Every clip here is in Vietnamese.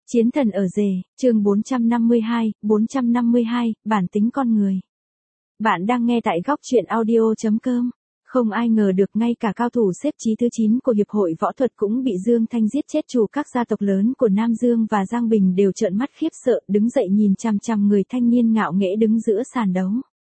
Chiến thần ở rể, chương 452, bản tính con người. Bạn đang nghe tại góc truyện audio.com. Không ai ngờ được ngay cả cao thủ xếp chí thứ 9 của Hiệp hội Võ thuật cũng bị Dương Thanh giết chết. Chủ các gia tộc lớn của Nam Dương và Giang Bình đều trợn mắt khiếp sợ, đứng dậy nhìn chằm chằm người thanh niên ngạo nghễ đứng giữa sàn đấu.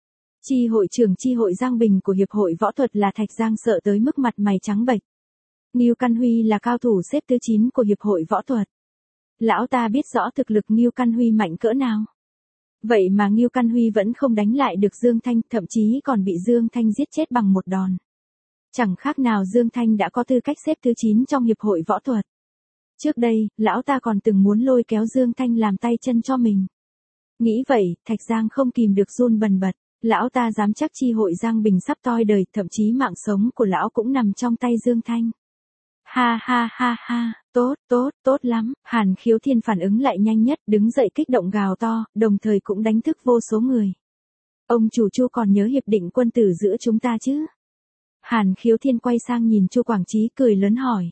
Chi hội trưởng chi hội Giang Bình của Hiệp hội Võ thuật là Thạch Giang sợ tới mức mặt mày trắng bệch. Ngưu Căn Huy là cao thủ xếp thứ 9 của Hiệp hội Võ thuật. Lão ta biết rõ thực lực Ngưu Căn Huy mạnh cỡ nào. Vậy mà Ngưu Căn Huy vẫn không đánh lại được Dương Thanh, thậm chí còn bị Dương Thanh giết chết bằng một đòn. Chẳng khác nào Dương Thanh đã có tư cách xếp thứ 9 trong Hiệp hội Võ thuật. Trước đây, lão ta còn từng muốn lôi kéo Dương Thanh làm tay chân cho mình. Nghĩ vậy, Thạch Giang không kìm được run bần bật. Lão ta dám chắc chi hội Giang Bình sắp toi đời, thậm chí mạng sống của lão cũng nằm trong tay Dương Thanh. Ha ha ha ha, tốt lắm. Hàn Khiếu Thiên phản ứng lại nhanh nhất, đứng dậy kích động gào to, đồng thời cũng đánh thức vô số người. Ông chủ Chu còn nhớ hiệp định quân tử giữa chúng ta chứ? Hàn Khiếu Thiên quay sang nhìn Chu Quảng Chí cười lớn hỏi.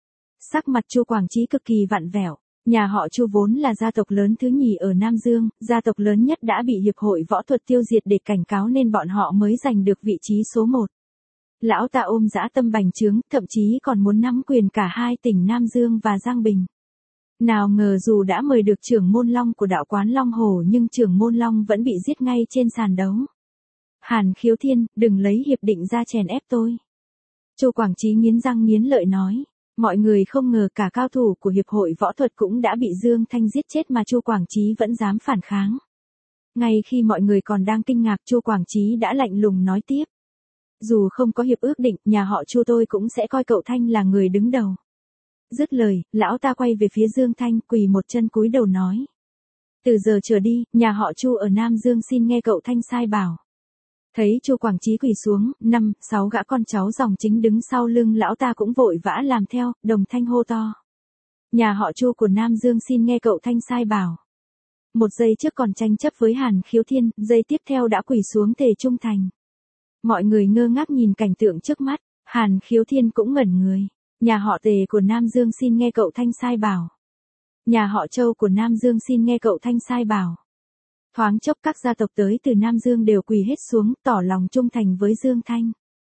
Sắc mặt Chu Quảng Chí cực kỳ vặn vẹo. Nhà họ Chu vốn là gia tộc lớn thứ nhì ở Nam Dương, gia tộc lớn nhất đã bị Hiệp hội Võ thuật tiêu diệt để cảnh cáo nên bọn họ mới giành được vị trí số 1. Lão ta ôm dã tâm bành trướng, thậm chí còn muốn nắm quyền cả hai tỉnh Nam Dương và Giang Bình. Nào ngờ dù đã mời được trưởng môn Long của đạo quán Long Hồ nhưng trưởng môn Long vẫn bị giết ngay trên sàn đấu. Hàn Khiếu Thiên, đừng lấy hiệp định ra chèn ép tôi. Chu Quảng Chí nghiến răng nghiến lợi nói. Mọi người không ngờ cả cao thủ của Hiệp hội Võ thuật cũng đã bị Dương Thanh giết chết mà Chu Quảng Chí vẫn dám phản kháng. Ngay khi mọi người còn đang kinh ngạc, Chu Quảng Chí đã lạnh lùng nói tiếp. Dù không có hiệp ước định, nhà họ Chu tôi cũng sẽ coi cậu Thanh là người đứng đầu. Dứt lời, lão ta quay về phía Dương Thanh, quỳ một chân cúi đầu nói. Từ giờ trở đi, nhà họ Chu ở Nam Dương xin nghe cậu Thanh sai bảo. Thấy Chu Quảng Chí quỳ xuống, 5-6 gã con cháu dòng chính đứng sau lưng lão ta cũng vội vã làm theo, đồng thanh hô to. Nhà họ Chu của Nam Dương xin nghe cậu Thanh sai bảo. Một giây trước còn tranh chấp với Hàn Khiếu Thiên, giây tiếp theo đã quỳ xuống thề trung thành. Mọi người ngơ ngác nhìn cảnh tượng trước mắt, Hàn Khiếu Thiên cũng ngẩn người. Nhà họ Tề của Nam Dương xin nghe cậu Thanh sai bảo. Nhà họ Châu của Nam Dương xin nghe cậu Thanh sai bảo. Thoáng chốc các gia tộc tới từ Nam Dương đều quỳ hết xuống, tỏ lòng trung thành với Dương Thanh.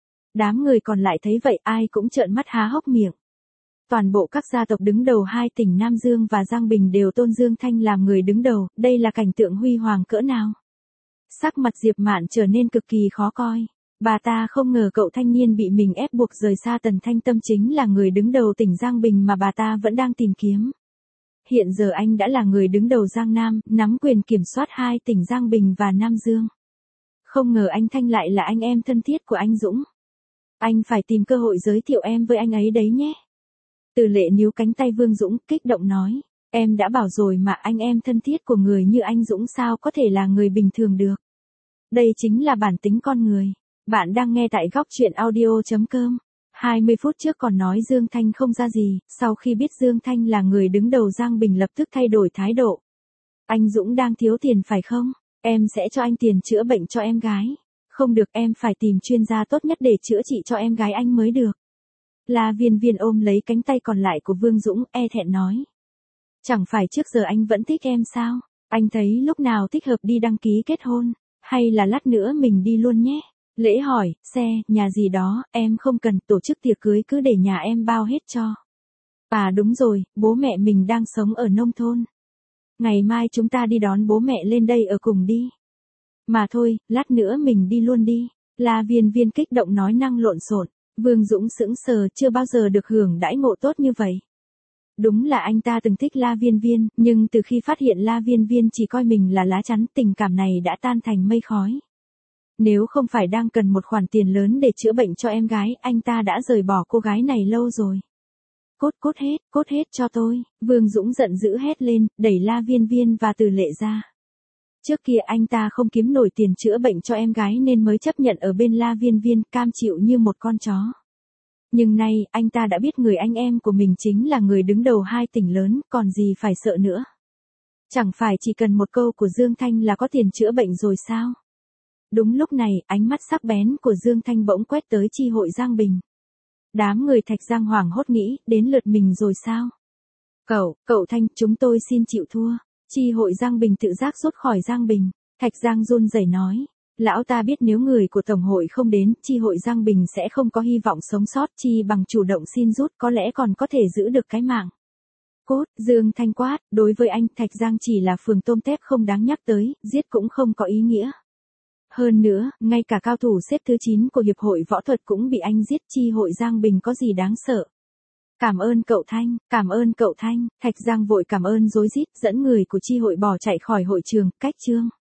Đám người còn lại thấy vậy ai cũng trợn mắt há hốc miệng. Toàn bộ các gia tộc đứng đầu hai tỉnh Nam Dương và Giang Bình đều tôn Dương Thanh làm người đứng đầu, đây là cảnh tượng huy hoàng cỡ nào. Sắc mặt Diệp Mạn trở nên cực kỳ khó coi. Bà ta không ngờ cậu thanh niên bị mình ép buộc rời xa Tần Thanh Tâm chính là người đứng đầu tỉnh Giang Bình mà bà ta vẫn đang tìm kiếm. Hiện giờ anh đã là người đứng đầu Giang Nam, nắm quyền kiểm soát hai tỉnh Giang Bình và Nam Dương. Không ngờ anh Thanh lại là anh em thân thiết của anh Dũng. Anh phải tìm cơ hội giới thiệu em với anh ấy đấy nhé. Từ Lệ níu cánh tay Vương Dũng, kích động nói. Em đã bảo rồi mà, anh em thân thiết của người như anh Dũng sao có thể là người bình thường được. Đây chính là bản tính con người. Bạn đang nghe tại góc truyện audio.com. 20 phút trước còn nói Dương Thanh không ra gì, sau khi biết Dương Thanh là người đứng đầu Giang Bình lập tức thay đổi thái độ. Anh Dũng đang thiếu tiền phải không? Em sẽ cho anh tiền chữa bệnh cho em gái. Không được, em phải tìm chuyên gia tốt nhất để chữa trị cho em gái anh mới được. La Viên Viên ôm lấy cánh tay còn lại của Vương Dũng, e thẹn nói. Chẳng phải trước giờ anh vẫn thích em sao? Anh thấy lúc nào thích hợp đi đăng ký kết hôn, hay là lát nữa mình đi luôn nhé? Lễ hỏi, xe, nhà gì đó, em không cần, tổ chức tiệc cưới cứ để nhà em bao hết cho. À đúng rồi, bố mẹ mình đang sống ở nông thôn. Ngày mai chúng ta đi đón bố mẹ lên đây ở cùng đi. Mà thôi, lát nữa mình đi luôn đi. La Viên Viên kích động nói năng lộn xộn. Vương Dũng sững sờ, chưa bao giờ được hưởng đãi ngộ tốt như vậy. Đúng là anh ta từng thích La Viên Viên, nhưng từ khi phát hiện La Viên Viên chỉ coi mình là lá chắn, tình cảm này đã tan thành mây khói. Nếu không phải đang cần một khoản tiền lớn để chữa bệnh cho em gái, anh ta đã rời bỏ cô gái này lâu rồi. Cốt hết cho tôi. Vương Dũng giận dữ hét lên, đẩy La Viên Viên và Từ Lệ ra. Trước kia anh ta không kiếm nổi tiền chữa bệnh cho em gái nên mới chấp nhận ở bên La Viên Viên, cam chịu như một con chó. Nhưng nay, anh ta đã biết người anh em của mình chính là người đứng đầu hai tỉnh lớn, còn gì phải sợ nữa. Chẳng phải chỉ cần một câu của Dương Thanh là có tiền chữa bệnh rồi sao? Đúng lúc này, ánh mắt sắc bén của Dương Thanh bỗng quét tới chi hội Giang Bình. Đám người Thạch Giang hoảng hốt nghĩ, đến lượt mình rồi sao? Cậu Thanh, chúng tôi xin chịu thua. Chi hội Giang Bình tự giác rút khỏi Giang Bình. Thạch Giang run rẩy nói. Lão ta biết nếu người của Tổng hội không đến, chi hội Giang Bình sẽ không có hy vọng sống sót, chi bằng chủ động xin rút có lẽ còn có thể giữ được cái mạng. Cốt, Dương Thanh quát, đối với anh, Thạch Giang chỉ là phường tôm tép không đáng nhắc tới, giết cũng không có ý nghĩa. Hơn nữa, ngay cả cao thủ xếp thứ 9 của Hiệp hội Võ thuật cũng bị anh giết, chi hội Giang Bình có gì đáng sợ. Cảm ơn cậu Thanh, Thạch Giang vội cảm ơn rối rít, dẫn người của chi hội bỏ chạy khỏi hội trường, cách chương.